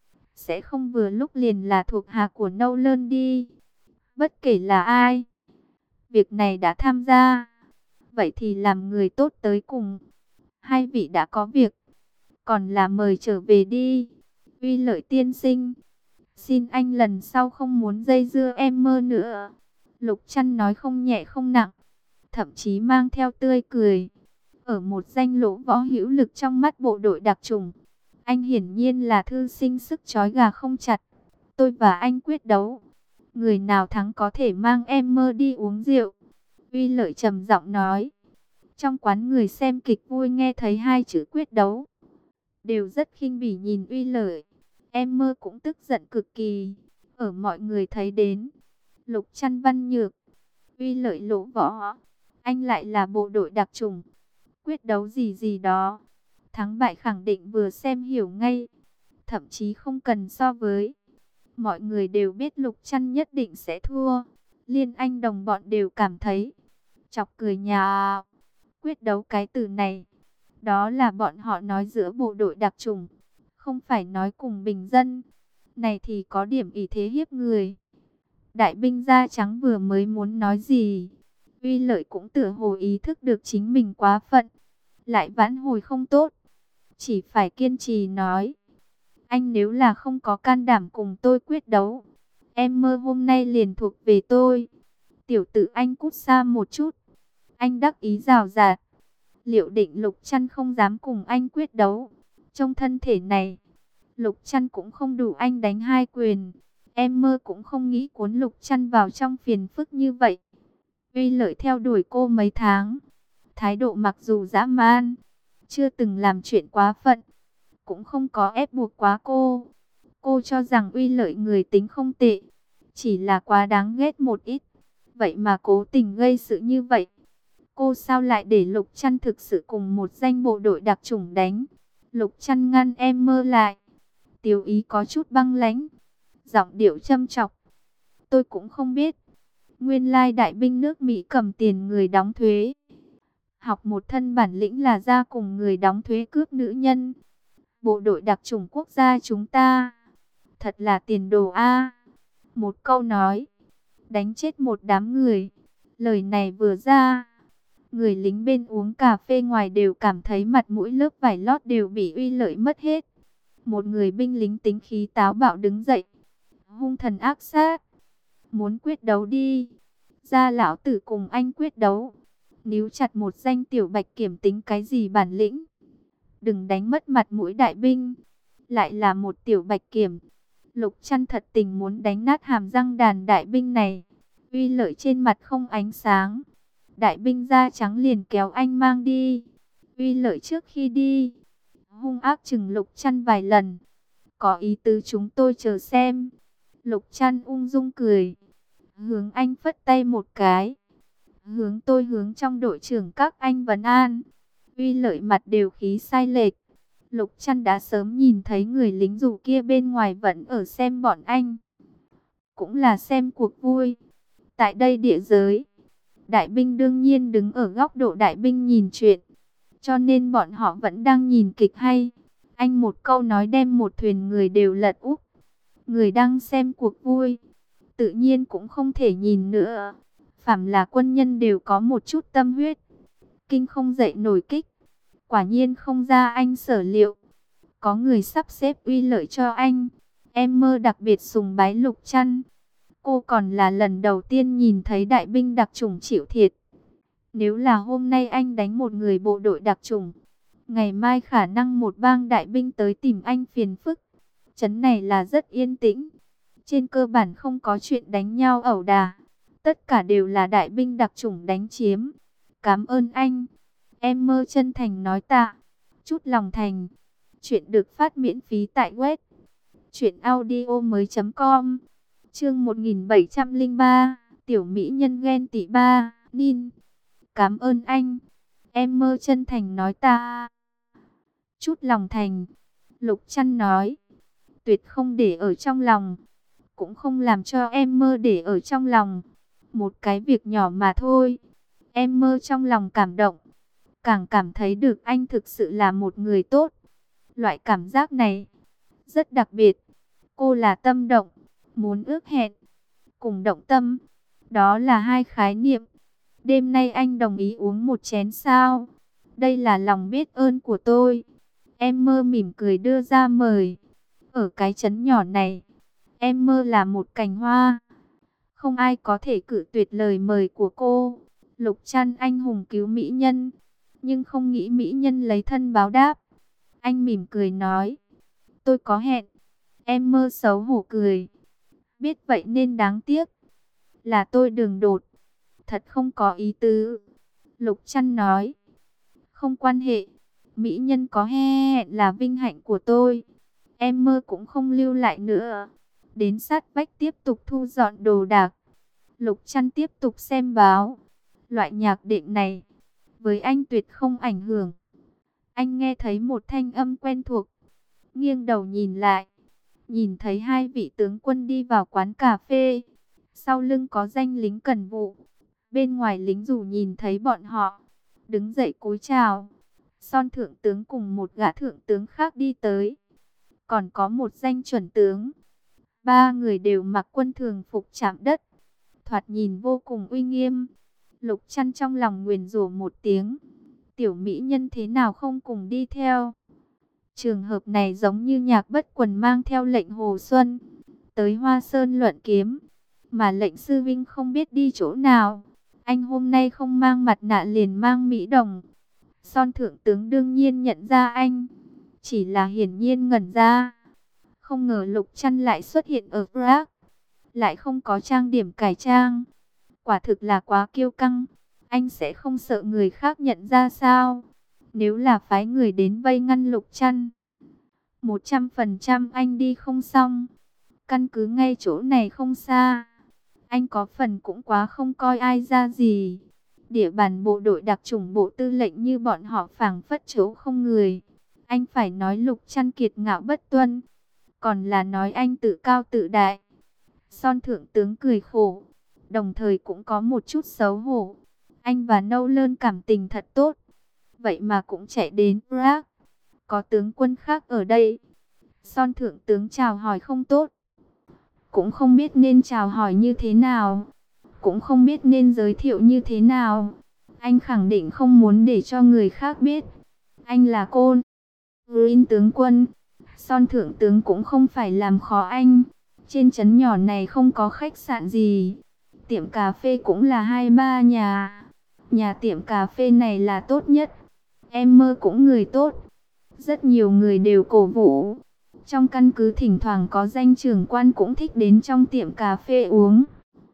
S1: sẽ không vừa lúc liền là thuộc hạ của Nolan đi. Bất kể là ai, việc này đã tham gia, vậy thì làm người tốt tới cùng. Hai vị đã có việc, còn là mời trở về đi. Uy Lợi tiên sinh, xin anh lần sau không muốn dây dưa em mơ nữa. Lục Trăn nói không nhẹ không nặng, thậm chí mang theo tươi cười. Ở một danh lỗ võ hữu lực trong mắt bộ đội đặc chủng, anh hiển nhiên là thư sinh sức chói gà không chặt. Tôi và anh quyết đấu, người nào thắng có thể mang em mơ đi uống rượu. Uy Lợi trầm giọng nói. Trong quán người xem kịch vui nghe thấy hai chữ quyết đấu, đều rất khinh bỉ nhìn Uy Lợi. Em mơ cũng tức giận cực kỳ. Ở mọi người thấy đến, Lục Trăn văn nhược, Uy Lợi lỗ võ, anh lại là bộ đội đặc chủng. Quyết đấu gì gì đó, thắng bại khẳng định vừa xem hiểu ngay. Thậm chí không cần so với, mọi người đều biết Lục Trăn nhất định sẽ thua. Liên Anh đồng bọn đều cảm thấy chọc cười nhà. Quyết đấu cái từ này, đó là bọn họ nói giữa bộ đội đặc chủng, không phải nói cùng bình dân. Này thì có điểm ỷ thế hiếp người. Đại binh da trắng vừa mới muốn nói gì, Uy Lợi cũng tựa hồ ý thức được chính mình quá phận, lại vãn hồi không tốt, chỉ phải kiên trì nói. Anh nếu là không có can đảm cùng tôi quyết đấu, em mơ hôm nay liền thuộc về tôi. Tiểu tử anh cút xa một chút. Anh đắc ý rào rạt. Liệu định Lục Trăn không dám cùng anh quyết đấu. Trong thân thể này, Lục Trăn cũng không đủ anh đánh hai quyền. Em mơ cũng không nghĩ cuốn Lục Trăn vào trong phiền phức như vậy. Uy Lợi theo đuổi cô mấy tháng, thái độ mặc dù dã man, chưa từng làm chuyện quá phận, cũng không có ép buộc quá cô. Cô cho rằng Uy Lợi người tính không tệ, chỉ là quá đáng ghét một ít. Vậy mà cố tình gây sự như vậy. Cô sao lại để Lục Trăn thực sự cùng một danh bộ đội đặc chủng đánh? Lục Trăn ngăn em mơ lại. Tiểu ý có chút băng lãnh, giọng điệu châm chọc. Tôi cũng không biết. Nguyên lai đại binh nước Mỹ cầm tiền người đóng thuế. Học một thân bản lĩnh là ra cùng người đóng thuế cướp nữ nhân. Bộ đội đặc chủng quốc gia chúng ta, thật là tiền đồ a. Một câu nói, đánh chết một đám người. Lời này vừa ra, người lính bên uống cà phê ngoài đều cảm thấy mặt mũi lớp vải lót đều bị Uy Lợi mất hết. Một người binh lính tính khí táo bạo đứng dậy, hung thần ác sát. Muốn quyết đấu đi, ra lão tử cùng anh quyết đấu. Níu chặt một danh tiểu bạch kiểm tính cái gì bản lĩnh. Đừng đánh mất mặt mũi đại binh. Lại là một tiểu bạch kiểm. Lục Trăn thật tình muốn đánh nát hàm răng đàn đại binh này. Uy Lợi trên mặt không ánh sáng. Đại binh da trắng liền kéo anh mang đi. Uy Lợi trước khi đi, hung ác chừng Lục Trăn vài lần. Có ý tứ chúng tôi chờ xem. Lục Trăn ung dung cười, hướng anh phất tay một cái. Hướng tôi hướng trong đội trưởng các anh vấn an. Uy Lợi mặt đều khí sai lệch. Lục Trăn đã sớm nhìn thấy người lính dù kia bên ngoài vẫn ở xem bọn anh. Cũng là xem cuộc vui. Tại đây địa giới, đại binh đương nhiên đứng ở góc độ đại binh nhìn chuyện. Cho nên bọn họ vẫn đang nhìn kịch hay. Anh một câu nói đem một thuyền người đều lật úp. Người đang xem cuộc vui, tự nhiên cũng không thể nhìn nữa. Phàm là quân nhân đều có một chút tâm huyết. Kinh không dậy nổi kích. Quả nhiên không ra anh sở liệu. Có người sắp xếp Uy Lợi cho anh. Em mơ đặc biệt sùng bái Lục Trăn. Cô còn là lần đầu tiên nhìn thấy đại binh đặc chủng chịu thiệt. Nếu là hôm nay anh đánh một người bộ đội đặc chủng, ngày mai khả năng một bang đại binh tới tìm anh phiền phức. Trấn này là rất yên tĩnh. Trên cơ bản không có chuyện đánh nhau ẩu đả. Tất cả đều là đại binh đặc chủng đánh chiếm. Cảm ơn anh. Em mơ chân thành nói tạ. Chút lòng thành. Chuyện được phát miễn phí tại web truyệnaudiomoi.com. Chương 1703, tiểu mỹ nhân ghen tị ba, Nin. Cảm ơn anh. Em mơ chân thành nói ta. Chút lòng thành. Lục Trăn nói. Tuyệt không để ở trong lòng. Cũng không làm cho em mơ để ở trong lòng. Một cái việc nhỏ mà thôi. Em mơ trong lòng cảm động. Càng cảm thấy được anh thực sự là một người tốt. Loại cảm giác này rất đặc biệt. Cô là tâm động, muốn ước hẹn, cùng động tâm. Đó là hai khái niệm. Đêm nay anh đồng ý uống một chén sao? Đây là lòng biết ơn của tôi. Em mơ mỉm cười đưa ra mời. Ở cái trấn nhỏ này, em mơ là một cành hoa. Không ai có thể cự tuyệt lời mời của cô. Lục Trăn anh hùng cứu mỹ nhân, nhưng không nghĩ mỹ nhân lấy thân báo đáp. Anh mỉm cười nói, tôi có hẹn. Em mơ xấu hổ cười. Biết vậy nên đáng tiếc. Là tôi đường đột. Thật không có ý tứ. Lục Trăn nói, không quan hệ. Mỹ nhân có hẹn là vinh hạnh của tôi. Em mơ cũng không lưu lại nữa. Đến sát vách tiếp tục thu dọn đồ đạc. Lục Trăn tiếp tục xem báo. Loại nhạc đệm này, với anh tuyệt không ảnh hưởng. Anh nghe thấy một thanh âm quen thuộc. Nghiêng đầu nhìn lại. Nhìn thấy hai vị tướng quân đi vào quán cà phê. Sau lưng có danh lính cần vụ. Bên ngoài lính dù nhìn thấy bọn họ, đứng dậy cúi chào. Son thượng tướng cùng một gã thượng tướng khác đi tới. Còn có một danh chuẩn tướng. Ba người đều mặc quân thường phục chạm đất. Thoạt nhìn vô cùng uy nghiêm. Lục Trăn trong lòng nguyền rủa một tiếng. Tiểu mỹ nhân thế nào không cùng đi theo? Trường hợp này giống như Nhạc Bất Quần mang theo lệnh Hồ Xuân tới Hoa Sơn luận kiếm, mà lệnh sư vinh không biết đi chỗ nào. Anh hôm nay không mang mặt nạ liền mang mỹ đồng. Son thượng tướng đương nhiên nhận ra anh, chỉ là hiển nhiên ngẩn ra. Không ngờ Lục Trăn lại xuất hiện ở Prague, lại không có trang điểm cải trang. Quả thực là quá kiêu căng. Anh sẽ không sợ người khác nhận ra sao? Nếu là phái người đến vây ngăn Lục Trăn, 100% anh đi không xong. Căn cứ ngay chỗ này không xa. Anh có phần cũng quá không coi ai ra gì. Địa bàn bộ đội đặc chủng bộ tư lệnh như bọn họ phảng phất chỗ không người. Anh phải nói Lục Trăn kiệt ngạo bất tuân, còn là nói anh tự cao tự đại. Son thượng tướng cười khổ, đồng thời cũng có một chút xấu hổ. Anh và Nâu Lơn cảm tình thật tốt, vậy mà cũng chạy đến Prague. Có tướng quân khác ở đây. Son thượng tướng chào hỏi không tốt, cũng không biết nên chào hỏi như thế nào, cũng không biết nên giới thiệu như thế nào. Anh khẳng định không muốn để cho người khác biết anh là Côn Green tướng quân. Son thượng tướng cũng không phải làm khó anh. Trên trấn nhỏ này không có khách sạn gì, tiệm cà phê cũng là 2-3 nhà. Nhà tiệm cà phê này là tốt nhất. Em mơ cũng người tốt, rất nhiều người đều cổ vũ. Trong căn cứ thỉnh thoảng có danh trưởng quan cũng thích đến trong tiệm cà phê uống.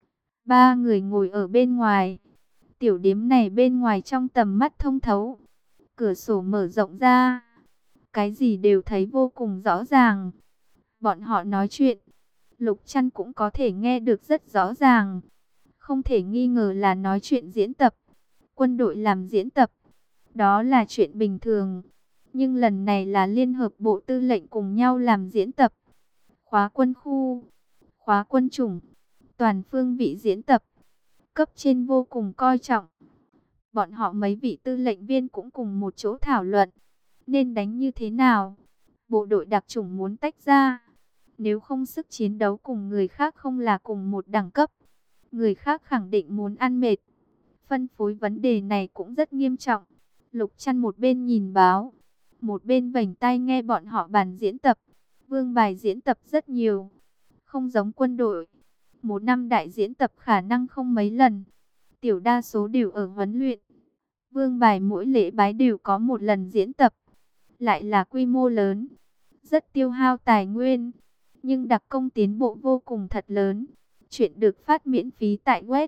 S1: Ba người ngồi ở bên ngoài. Tiểu điếm này bên ngoài trong tầm mắt thông thấu. Cửa sổ mở rộng ra, cái gì đều thấy vô cùng rõ ràng. Bọn họ nói chuyện, Lục Trăn cũng có thể nghe được rất rõ ràng. Không thể nghi ngờ là nói chuyện diễn tập. Quân đội làm diễn tập, đó là chuyện bình thường. Nhưng lần này là Liên hợp bộ tư lệnh cùng nhau làm diễn tập. Khóa quân khu, khóa quân chủng, toàn phương vị diễn tập. Cấp trên vô cùng coi trọng. Bọn họ mấy vị tư lệnh viên cũng cùng một chỗ thảo luận. Nên đánh như thế nào? Bộ đội đặc chủng muốn tách ra. Nếu không sức chiến đấu cùng người khác không là cùng một đẳng cấp. Người khác khẳng định muốn ăn mệt. Phân phối vấn đề này cũng rất nghiêm trọng. Lục Trăn một bên nhìn báo, một bên vểnh tai nghe bọn họ bàn diễn tập. Vương bài diễn tập rất nhiều. Không giống quân đội, một năm đại diễn tập khả năng không mấy lần. Tiểu đa số đều ở huấn luyện. Vương bài mỗi lễ bái đều có một lần diễn tập. Lại là quy mô lớn, rất tiêu hao tài nguyên. Nhưng đặc công tiến bộ vô cùng thật lớn. Chuyện được phát miễn phí tại web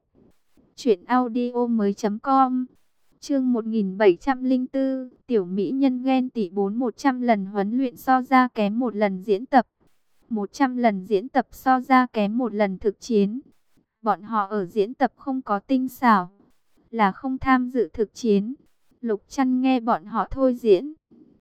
S1: truyệnaudiomoi.com. Chương 1704, tiểu mỹ nhân ghen tị 100 lần huấn luyện so ra kém một lần diễn tập. 100 lần diễn tập so ra kém một lần thực chiến. Bọn họ ở diễn tập không có tinh xảo, là không tham dự thực chiến. Lục Trăn nghe bọn họ thôi diễn,